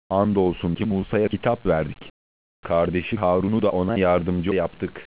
Andolsun ki Musa'ya kitap verdik. Kardeşi Harun'u da ona yardımcı yaptık.